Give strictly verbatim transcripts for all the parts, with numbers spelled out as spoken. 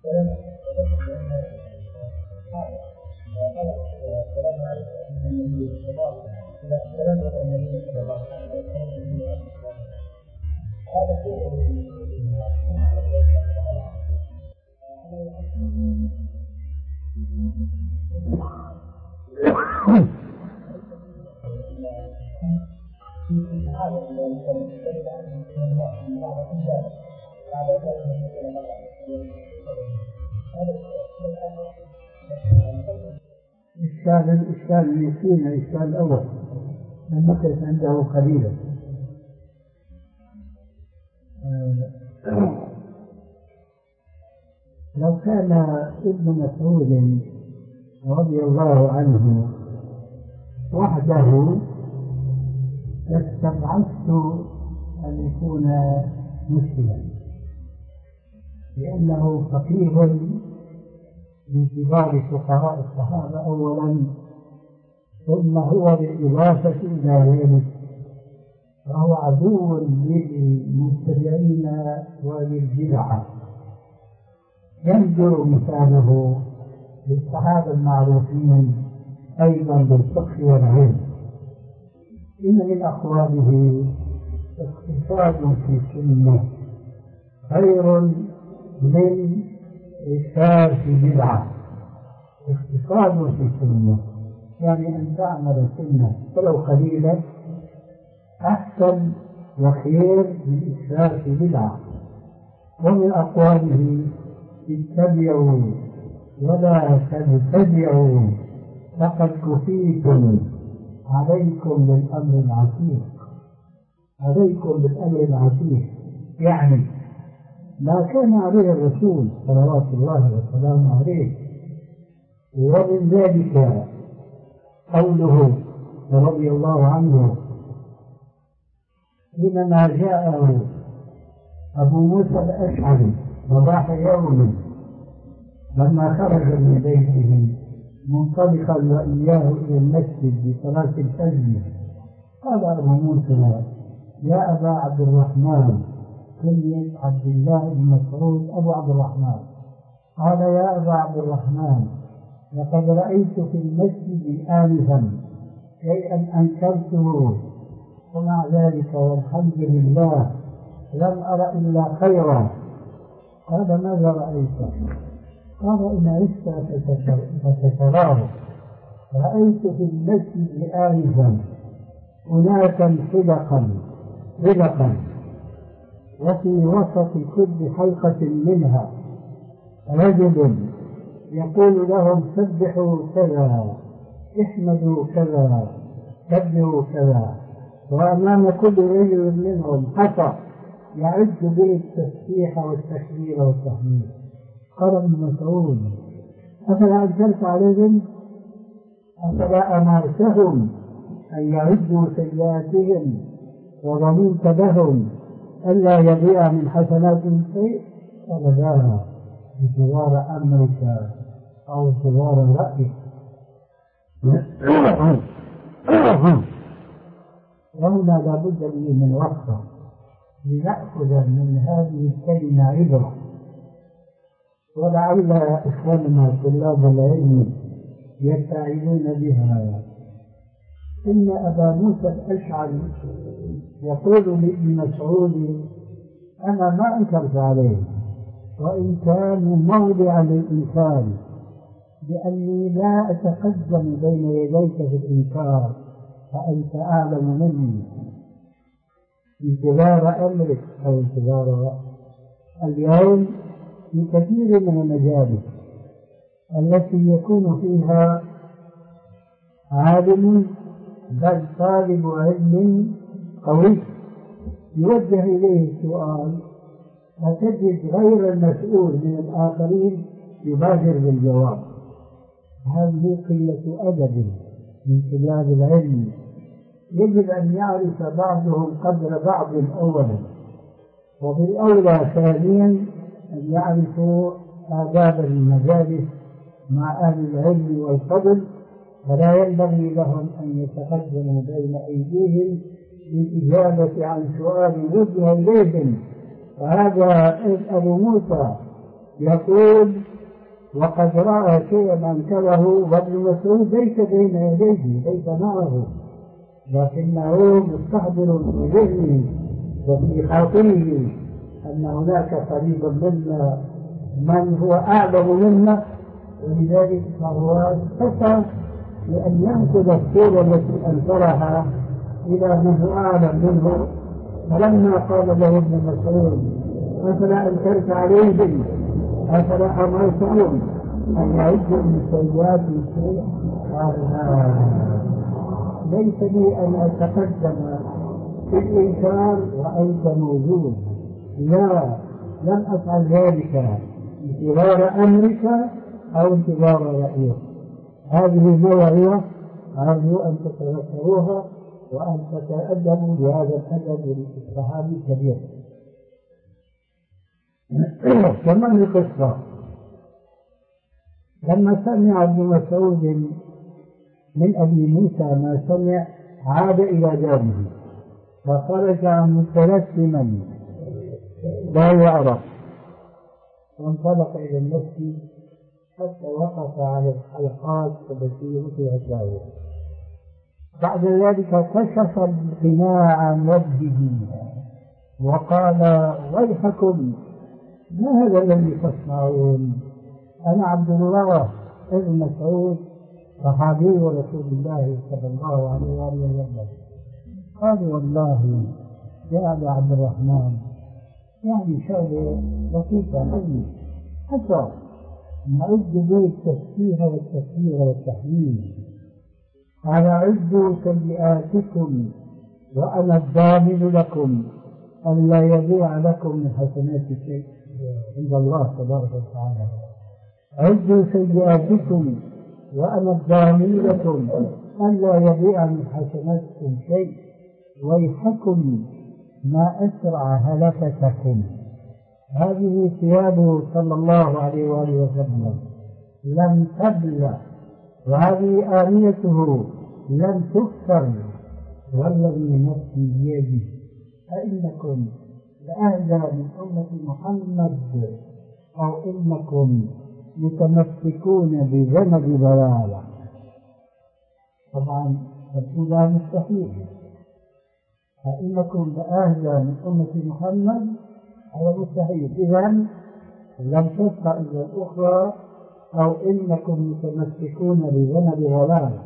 الإشكال الإشكال اللي فينا الإشكال الأول لم نقف عنده قليلا. لو كان ابن مسعود رضي الله عنه وحده لاستبعدت أن يكون مسلما، لأنه فقيه من كبار فقهاء الصحابة أولا، ثم هو بالإضافة إلى ذلك فهو عدو للمبتدعين وللبدعة. ينظر مثاله للصحابة المعروفين أيضا بالفقه والعلم. إن من أقواله اقتصاد في السنة خير من إكثار في بدعة. اقتصاد في السنة يعني أن تعمل سنة ولو قليلة أحسن وخير من إكثار في بدعة. ومن أقواله اتبعوا ولا تبتدعوا فقد كفيتم عليكم بالأمر العتيق. عليكم بالأمر العتيق يعني ما كان عليه الرسول صلوات الله وسلامه عليه. ومن ذلك قوله رضي الله عنه حينما جاءه أبو موسى الأشعري صباح يوم لما خرج من بيته منطلقا وإياه إلى المسجد بصلاة الفجر، قال أبو موسى يا أبا عبد الرحمن، كنية عبد الله بن مسعود أبو عبد الرحمن. قال يا أبا عبد الرحمن لقد رأيت في المسجد آنفا شيئا أنكرته، ومع ذلك والحمد لله لم أرى إلا خيرا. قال ماذا رأيت؟ قال إن عشت فتتراه. رأيت في المسجد آنفا أناسا حلقا حلقا وفي وسط كل حلقة منها رجل يقول لهم سبحوا كذا، احمدوا كذا، كبروا كذا، وأمام كل رجل منهم حصى يعد به التسبيح والتكبير والتحميد. قال ابن مسعود أفلا أنزلت عليهم؟ أفلا أمرتهم أن يعدوا سيئاتهم وضمنت لهم ألا يضيع من حسناتهم شيء؟ قال لا، بجوار أمرك أو جوار رأيك. وهنا لابد لي من وقفة لنأخذ من هذه الكلمة عبرة، ولعل إخواننا طلاب العلم يستعينون بها. إن أبا موسى الأشعري يقول لابن مسعود أنا ما أنكرت عليه، وإن كان موضع للإنكار، لأني لا أتقدم بين يديك في الإنكار فأنت أعلم مني. انتظار أمرك أو انتظار رأيك. اليوم في كثير من المجالس التي يكون فيها عالم بل طالب علم قوي يوجه إليه السؤال فتجد غير المسؤول من الآخرين يبادر بالجواب. هذه قلة أدب من طلاب العلم. يجب أن يعرف بعضهم قدر بعض أولا، وبالأولى ثانيا أن يعرفوا آداب المجالس مع أهل العلم والفضل، فلا ينبغي لهم أن يتقدموا بين أيديهم للإجابة عن سؤال وجه إليهم. فهذا أبو موسى يقول وقد رأى شيئا أنكره وابن مسعود ليس بين يديه ليس معه، لكنه مستحضر في ذهنه وفي خاطره أن هناك قريبا منا من هو أعلم منا، ولذلك فهو استطاع لأن ينقل الصورة التي أنكرها إلى من هو أعلم منه. فلما قال له ابن مسعود أفلا أنكرت عليهم أفلا أمرتهم أن يعدوا من سيئات شيء؟ قال ليس لي أن أتقدم في الإنكار وأنت موجود، لا لم أفعل ذلك انتظار أمرك أو انتظار رأيك. هذه موعظة أرجو أن تتذكروها وأن تتأدبوا بهذا الأدب الصحابي الكبير. كمان القصة لما سمع ابن مسعود من أبي موسى ما سمع عاد إلى داره فخرج متلثما لا يعرف وانطلق إلى المسجد حتى وقف على الحلقات التي وضعت له. بعد ذلك كشف القناع عن وجهه وقال ويحكم ما هذا الذي تصنعون؟ أنا عبد الله ابن مسعود صحابي رسول الله صلى الله عليه وسلم. قال والله يا أبا عبد الرحمن يعني شغلة بسيطة أوي حتى نعد به التسبيح والتكبير والتحميد. أنا أعد سيئاتكم وأنا الضامن لكم أن لا يضيع لكم من حسنات شيء عند الله تبارك وتعالى. عدوا سيئاتكم وأنا الضامن لكم أن لا يضيع من حسناتكم شيء ويحكم ما أسرع هلكتكم. هذه ثيابه صلى الله عليه وآله وسلم لم تبلى وهذه آنيته لم تكسر، والذي نفسي بيده أئنكم لأهدى من أمة محمد أو إنكم متمسكون بذنب ضلالة. طبعا الأولى مستحيل، أئنكم لأهدى من أمة محمد هذا مستحيل، إذن لم تبقى إلا الأخرى أو إنكم متمسكون بذنب ضلالة.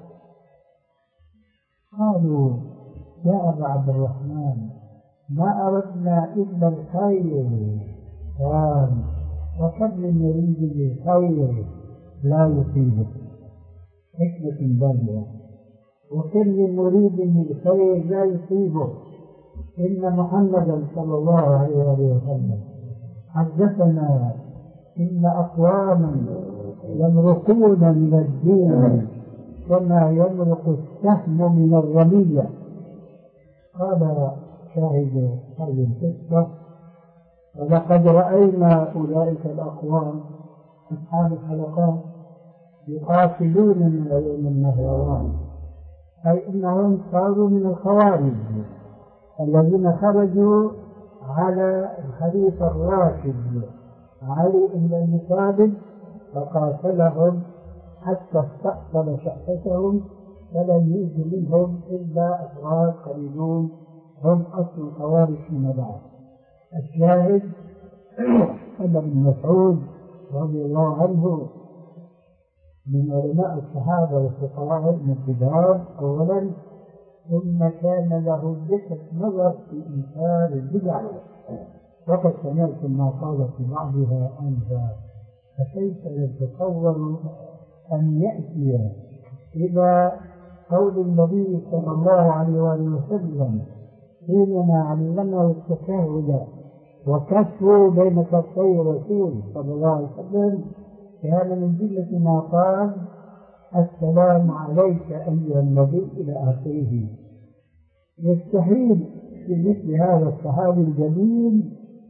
قالوا يا أبا عبد الرحمن ما أردنا إلا الخير، قال وكم من يريد بالخير لا يصيبه، حكمة بالغة، وكم من مريد بالخير لا يصيبه. إن محمدا صلى الله عليه وسلم حدثنا إن أقواما يمرقون من الدين كما يمرق السهم من الرمية. قال شاهد هذه القصة ولقد رأينا أولئك الأقوام أصحاب الحلقات يقاتلون من أيام النهروان، أي إنهم صاروا من الخوارج الذين خرجوا على الخليفة الراشد علي بن أبي طالب فقاتلهم حتى استأصل شأفتهم فلم يؤذ منهم إلا أفراد قليلون هم أصل الخوارج فيما بعد. الشاهد أن ابن مسعود رضي الله عنه من علماء الصحابة والفقهاء الكبار أولا، ثم كان له دقة نظر في إنكار البدع، وقد سمعت ما قال في بعضها أنها فكيف يتصور أن يأتي إلى قول النبي صلى الله عليه وسلم حينما علمه التشهد وكفه بين كفي الرسول صلى الله عليه وسلم كان من جملة ما قال السلام عليك أيها النبي إلى آخره. يستحيل في مثل هذا الصحابي الجليل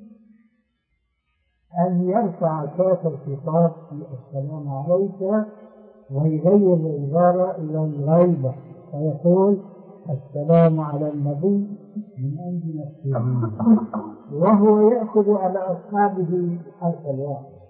أن يرفع كاف الخطاب في السلام عليك ويغير العبارة إلى الغيبة فيقول السلام على النبي من عند نفسه، وهو يأخذ على أصحابه حرف الواحد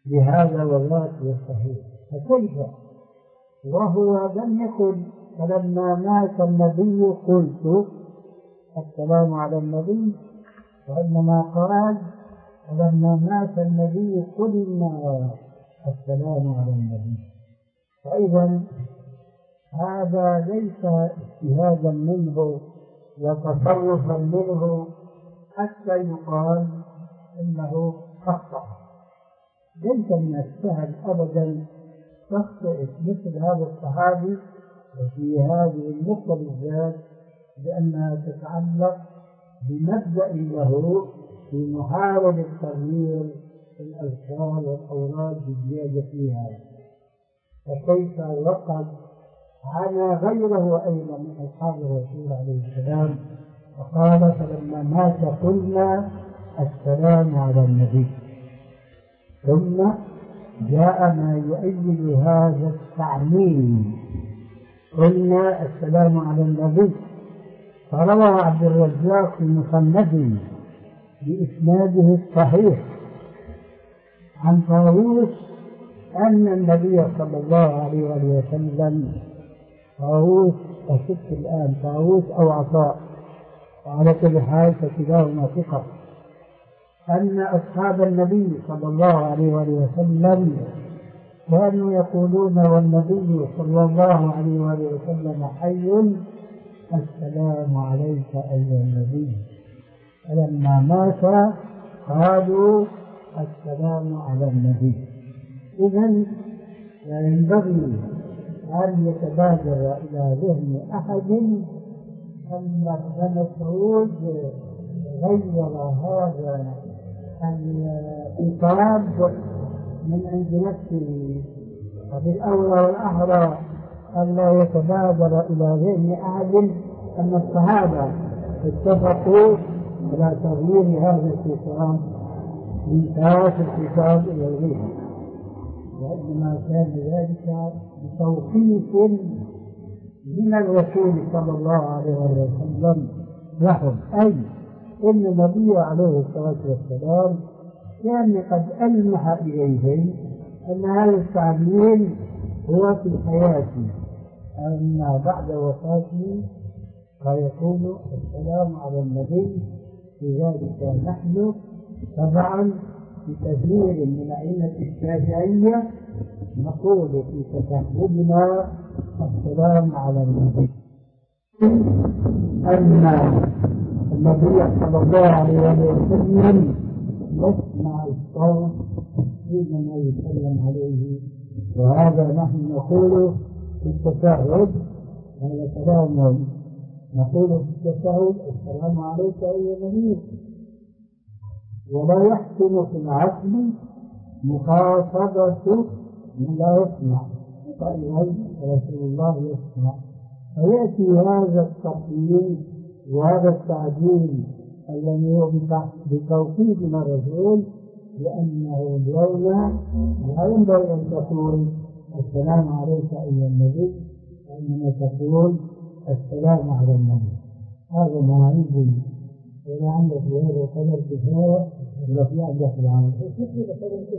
بهذا والله الصحيح. فكيف وهو لم يكن فلما مات النبي قلت السلام على النبي، وإنما قال فلما مات النبي قلنا السلام على النبي. فإذا هذا ليس اجتهادا منه وتصرفا منه حتى يقال إنه أخطأ. ليس من السهل أبدا تخطئ مثل هذا الصحابي في هذه النقطة بالذات، لأنها تتعلق بمبدأ له في محاولة تغيير الأذكار والأوراد بالزيادة فيها. فكيف وقد على غيره أيضا من أصحاب الرسول عليه السلام، وقال فلما مات قلنا السلام على النبي. ثم جاء ما يؤيد هذا التعليم، قلنا السلام على النبي. فروى عبد الرزاق في مصنفه بإسناده الصحيح عن طاووس أن النبي صلى الله عليه وسلم، طاووس أشك الآن طاووس أو عطاء وعلى كل حال فكلاهما ثقة، أن أصحاب النبي صلى الله عليه وسلم كانوا يقولون والنبي صلى الله عليه وسلم حي السلام عليك أيها النبي. فلما مات قالوا السلام على النبي. إذن لا ينبغي أن يتبادر إلى ذهن أحد أن ابن مسعود غير هذا الخطاب من عند نفسه. فبالأولى والأحرى أن لا يتبادر إلى ذهن أحد أن الصحابة اتفقوا على تغيير هذا الخطاب من ذات الخطاب إلى غيره، وإنما كان ذلك بتوقيف من الرسول صلى الله عليه وسلم لهم، أي إن النبي عليه الصلاة والسلام كان قد ألمح إليهم أن هذا التعليم هو في حياته، أن بعد وفاته فيقول السلام على النبي. لذلك نحن طبعا بكثير من أئمة الشافعية نقول في تشهدنا السلام على النبي، أن النبي صلى الله عليه وسلم يسمع الصوت حينما يسلم عليه، وهذا نحن نقول في التشهد. هذا كلام نقول في التشهد السلام عليك أيها النبي، ولا يحسن في العقل مخاطبة من لا يسمع، فإذا رسول الله يسمع. فيأتي هذا التقييم وهذا التعديل الذي هو بتوقيت من الرسول، لأنه لولا لا ينبغي أن تقول السلام عليك أيها النبي، وإنما تقول السلام على النبي. هذا ما عندي. إذا عندك هذا القدر كفاية، ولا في عندك العمل